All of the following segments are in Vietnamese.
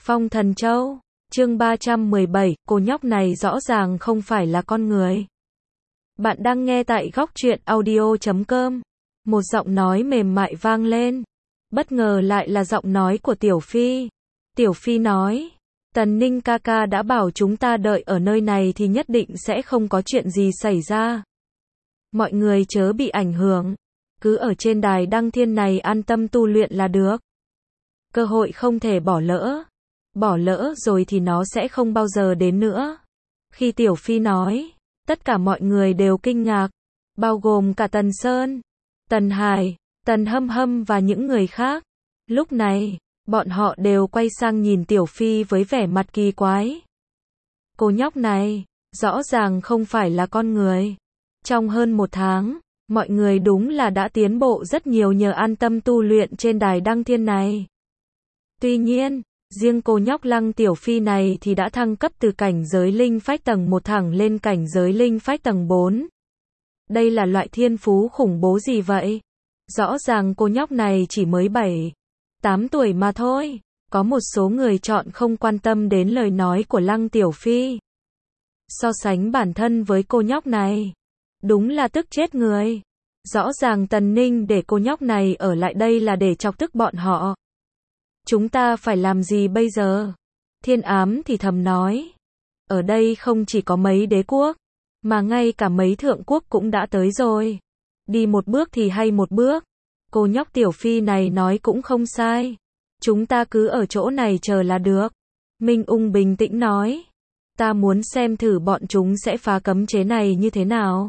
Phong Thần Châu, chương 317, cô nhóc này rõ ràng không phải là con người. Bạn đang nghe tại góc truyện audio.com. Một giọng nói mềm mại vang lên. Bất ngờ lại là giọng nói của Tiểu Phi. Tiểu Phi nói, Tần Ninh ca ca đã bảo chúng ta đợi ở nơi này thì nhất định sẽ không có chuyện gì xảy ra. Mọi người chớ bị ảnh hưởng. Cứ ở trên đài đăng thiên này an tâm tu luyện là được. Cơ hội không thể bỏ lỡ. Bỏ lỡ rồi thì nó sẽ không bao giờ đến nữa. Khi Tiểu Phi nói, tất cả mọi người đều kinh ngạc, bao gồm cả Tần Sơn, Tần Hải, Tần Hâm Hâm và những người khác. Lúc này, bọn họ đều quay sang nhìn Tiểu Phi với vẻ mặt kỳ quái. Cô nhóc này, rõ ràng không phải là con người. Trong hơn một tháng, mọi người đúng là đã tiến bộ rất nhiều nhờ an tâm tu luyện trên đài đăng thiên này. Tuy nhiên, riêng cô nhóc Lăng Tiểu Phi này thì đã thăng cấp từ cảnh giới linh phách tầng 1 thẳng lên cảnh giới linh phách tầng 4. Đây là loại thiên phú khủng bố gì vậy? Rõ ràng cô nhóc này chỉ mới 7-8 tuổi mà thôi. Có một số người chọn không quan tâm đến lời nói của Lăng Tiểu Phi. So sánh bản thân với cô nhóc này, đúng là tức chết người. Rõ ràng Tần Ninh để cô nhóc này ở lại đây là để chọc tức bọn họ. Chúng ta phải làm gì bây giờ? Thiên Ám thì thầm nói. Ở đây không chỉ có mấy đế quốc, mà ngay cả mấy thượng quốc cũng đã tới rồi. Đi một bước thì hay một bước. Cô nhóc Tiểu Phi này nói cũng không sai. Chúng ta cứ ở chỗ này chờ là được. Minh Ung bình tĩnh nói. Ta muốn xem thử bọn chúng sẽ phá cấm chế này như thế nào.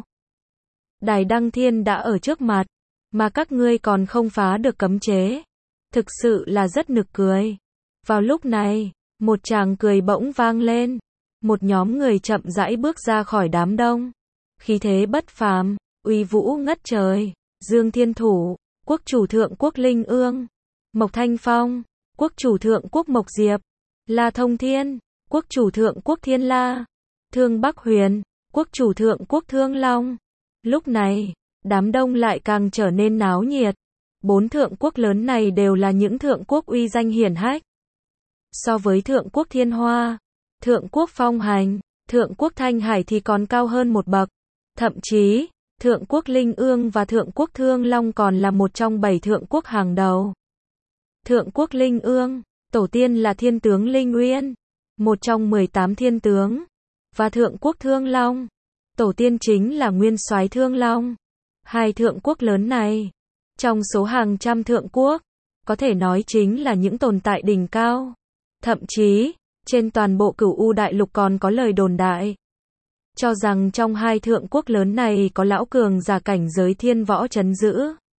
Đài đăng thiên đã ở trước mặt, mà các ngươi còn không phá được cấm chế. Thực sự là rất nực cười. Vào lúc này, một tràng cười bỗng vang lên. Một nhóm người chậm rãi bước ra khỏi đám đông. Khí thế bất phàm, uy vũ ngất trời. Dương Thiên Thủ, quốc chủ thượng quốc Linh Ương. Mộc Thanh Phong, quốc chủ thượng quốc Mộc Diệp. La Thông Thiên, quốc chủ thượng quốc Thiên La. Thương Bắc Huyền, quốc chủ thượng quốc Thương Long. Lúc này, đám đông lại càng trở nên náo nhiệt. 4 thượng quốc lớn này đều là những thượng quốc uy danh hiển hách. So với thượng quốc Thiên Hoa, thượng quốc Phong Hành, thượng quốc Thanh Hải thì còn cao hơn một bậc. Thậm chí, thượng quốc Linh Ương và thượng quốc Thương Long còn là một trong 7 thượng quốc hàng đầu. Thượng quốc Linh Ương, tổ tiên là thiên tướng Linh Uyên, một trong 18 thiên tướng. Và thượng quốc Thương Long, tổ tiên chính là nguyên soái Thương Long. Hai thượng quốc lớn này, trong số hàng trăm thượng quốc, có thể nói chính là những tồn tại đỉnh cao. Thậm chí, trên toàn bộ Cửu U Đại Lục còn có lời đồn đại cho rằng trong hai thượng quốc lớn này có lão cường giả cảnh giới thiên võ trấn giữ.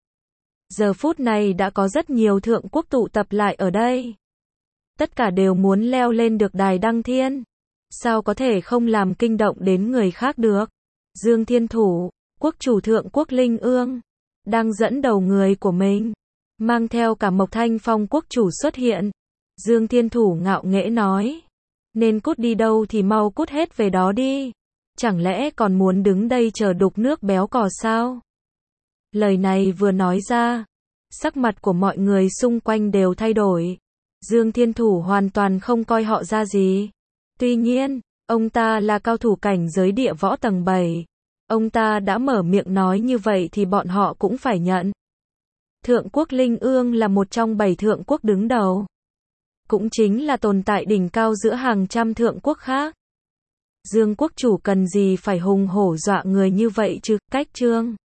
Giờ phút này đã có rất nhiều thượng quốc tụ tập lại ở đây. Tất cả đều muốn leo lên được đài đăng thiên. Sao có thể không làm kinh động đến người khác được? Dương Thiên Thủ, quốc chủ thượng quốc Linh Ương, đang dẫn đầu người của mình, mang theo cả Mộc Thanh Phong quốc chủ xuất hiện. Dương Thiên Thủ ngạo nghễ nói, nên cút đi đâu thì mau cút hết về đó đi. Chẳng lẽ còn muốn đứng đây chờ đục nước béo cò sao? Lời này vừa nói ra, sắc mặt của mọi người xung quanh đều thay đổi. Dương Thiên Thủ hoàn toàn không coi họ ra gì. Tuy nhiên, ông ta là cao thủ cảnh giới địa võ tầng 7. Ông ta đã mở miệng nói như vậy thì bọn họ cũng phải nhận. Thượng quốc Linh Ương là một trong 7 thượng quốc đứng đầu. Cũng chính là tồn tại đỉnh cao giữa hàng trăm thượng quốc khác. Dương quốc chủ cần gì phải hùng hổ dọa người như vậy chứ? Cách chương